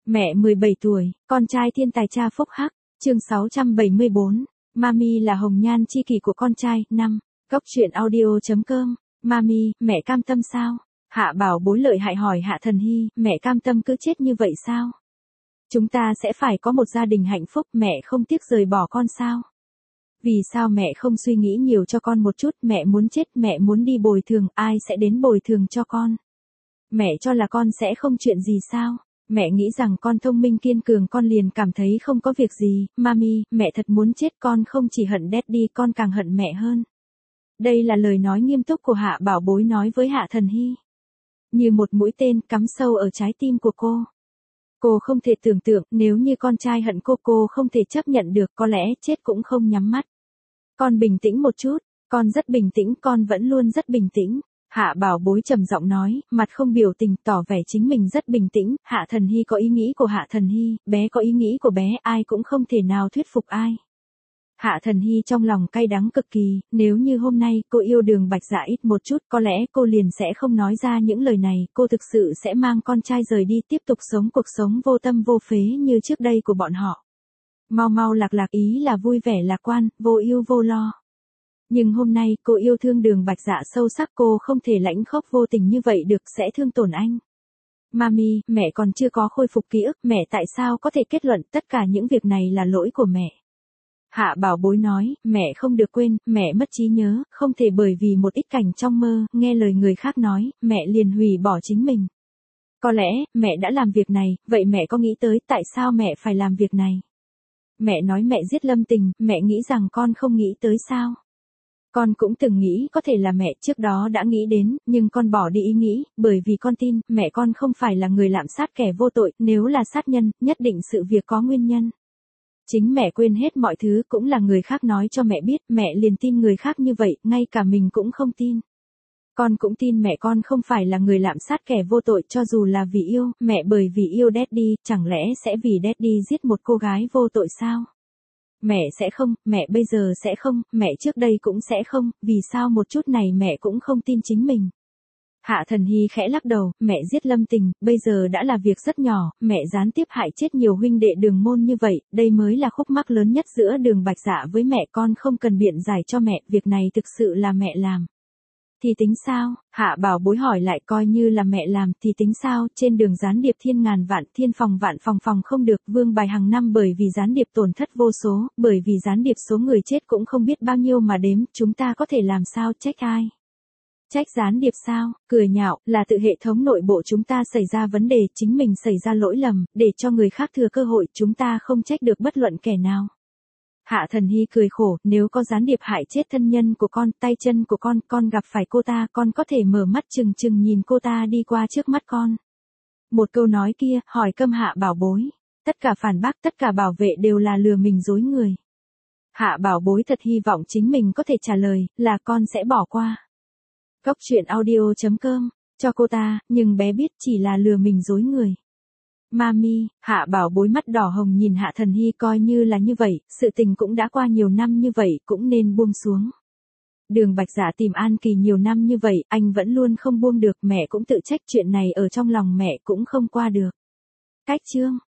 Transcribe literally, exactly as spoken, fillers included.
Mẹ mười bảy tuổi, con trai thiên tài cha phúc hắc, chương sáu trăm bảy mươi bốn, Mami là hồng nhan chi kỷ của con trai, năm, góc truyện audio.com, Mami, mẹ cam tâm sao? Hạ Bảo Bối lợi hại hỏi Hạ Thần Hy, mẹ cam tâm cứ chết như vậy sao? Chúng ta sẽ phải có một gia đình hạnh phúc, mẹ không tiếc rời bỏ con sao? Vì sao mẹ không suy nghĩ nhiều cho con một chút, mẹ muốn chết, mẹ muốn đi bồi thường, ai sẽ đến bồi thường cho con? Mẹ cho là con sẽ không chuyện gì sao? Mẹ nghĩ rằng con thông minh kiên cường, con liền cảm thấy không có việc gì. Mami, mẹ thật muốn chết, con không chỉ hận Daddy, con càng hận mẹ hơn. Đây là lời nói nghiêm túc của Hạ Bảo Bối nói với Hạ Thần Hy. Như một mũi tên cắm sâu ở trái tim của cô. Cô không thể tưởng tượng, nếu như con trai hận cô, cô không thể chấp nhận được, có lẽ chết cũng không nhắm mắt. Con bình tĩnh một chút, con rất bình tĩnh, con vẫn luôn rất bình tĩnh. Hạ Bảo Bối trầm giọng nói, mặt không biểu tình, tỏ vẻ chính mình rất bình tĩnh. Hạ Thần Hy có ý nghĩ của Hạ Thần Hy, bé có ý nghĩ của bé, ai cũng không thể nào thuyết phục ai. Hạ Thần Hy trong lòng cay đắng cực kỳ, nếu như hôm nay cô yêu Đường Bạch Dạ ít một chút, có lẽ cô liền sẽ không nói ra những lời này, cô thực sự sẽ mang con trai rời đi, tiếp tục sống cuộc sống vô tâm vô phế như trước đây của bọn họ. Mau mau lạc lạc, ý là vui vẻ lạc quan, vô yêu vô lo. Nhưng hôm nay cô yêu thương Đường Bạch Dạ sâu sắc, cô không thể lãnh khóc vô tình như vậy được, sẽ thương tổn anh. Mami, mẹ còn chưa có khôi phục ký ức, mẹ tại sao có thể kết luận tất cả những việc này là lỗi của mẹ? Hạ Bảo Bối nói, mẹ không được quên, mẹ mất trí nhớ, không thể bởi vì một ít cảnh trong mơ, nghe lời người khác nói, mẹ liền hủy bỏ chính mình. Có lẽ, mẹ đã làm việc này, vậy mẹ có nghĩ tới tại sao mẹ phải làm việc này? Mẹ nói mẹ giết Lâm Tình, mẹ nghĩ rằng con không nghĩ tới sao? Con cũng từng nghĩ có thể là mẹ trước đó đã nghĩ đến, nhưng con bỏ đi ý nghĩ, bởi vì con tin, mẹ con không phải là người lạm sát kẻ vô tội, nếu là sát nhân, nhất định sự việc có nguyên nhân. Chính mẹ quên hết mọi thứ, cũng là người khác nói cho mẹ biết, mẹ liền tin người khác như vậy, ngay cả mình cũng không tin. Con cũng tin mẹ con không phải là người lạm sát kẻ vô tội, cho dù là vì yêu, mẹ bởi vì yêu Daddy, chẳng lẽ sẽ vì Daddy giết một cô gái vô tội sao? Mẹ sẽ không, mẹ bây giờ sẽ không, mẹ trước đây cũng sẽ không, vì sao một chút này mẹ cũng không tin chính mình. Hạ Thần Hy khẽ lắc đầu, mẹ giết Lâm Tình, bây giờ đã là việc rất nhỏ, mẹ gián tiếp hại chết nhiều huynh đệ Đường môn như vậy, đây mới là khúc mắc lớn nhất giữa Đường Bạch Dạ với mẹ, con không cần biện giải cho mẹ, việc này thực sự là mẹ làm. Thì tính sao? Hạ Bảo Bối hỏi lại, coi như là mẹ làm, thì tính sao? Trên đường gián điệp thiên ngàn vạn, thiên phòng vạn phòng phòng không được, vương bài hàng năm bởi vì gián điệp tổn thất vô số, bởi vì gián điệp số người chết cũng không biết bao nhiêu mà đếm, chúng ta có thể làm sao, trách ai? Trách gián điệp sao? Cười nhạo, là tự hệ thống nội bộ chúng ta xảy ra vấn đề, chính mình xảy ra lỗi lầm, để cho người khác thừa cơ hội, chúng ta không trách được bất luận kẻ nào. Hạ Thần Hy cười khổ, nếu có gián điệp hại chết thân nhân của con, tay chân của con, con gặp phải cô ta, con có thể mở mắt chừng chừng nhìn cô ta đi qua trước mắt con. Một câu nói kia, hỏi câm Hạ Bảo Bối. Tất cả phản bác, tất cả bảo vệ đều là lừa mình dối người. Hạ Bảo Bối thật hy vọng chính mình có thể trả lời, là con sẽ bỏ qua. Góc truyện audio.com, cho cô ta, nhưng bé biết chỉ là lừa mình dối người. Mami, Hạ Bảo Bối mắt đỏ hồng nhìn Hạ Thần Hy, coi như là như vậy, sự tình cũng đã qua nhiều năm như vậy, cũng nên buông xuống. Đường Bạch Dạ tìm An Kỳ nhiều năm như vậy, anh vẫn luôn không buông được, mẹ cũng tự trách chuyện này ở trong lòng mẹ cũng không qua được. Cách chương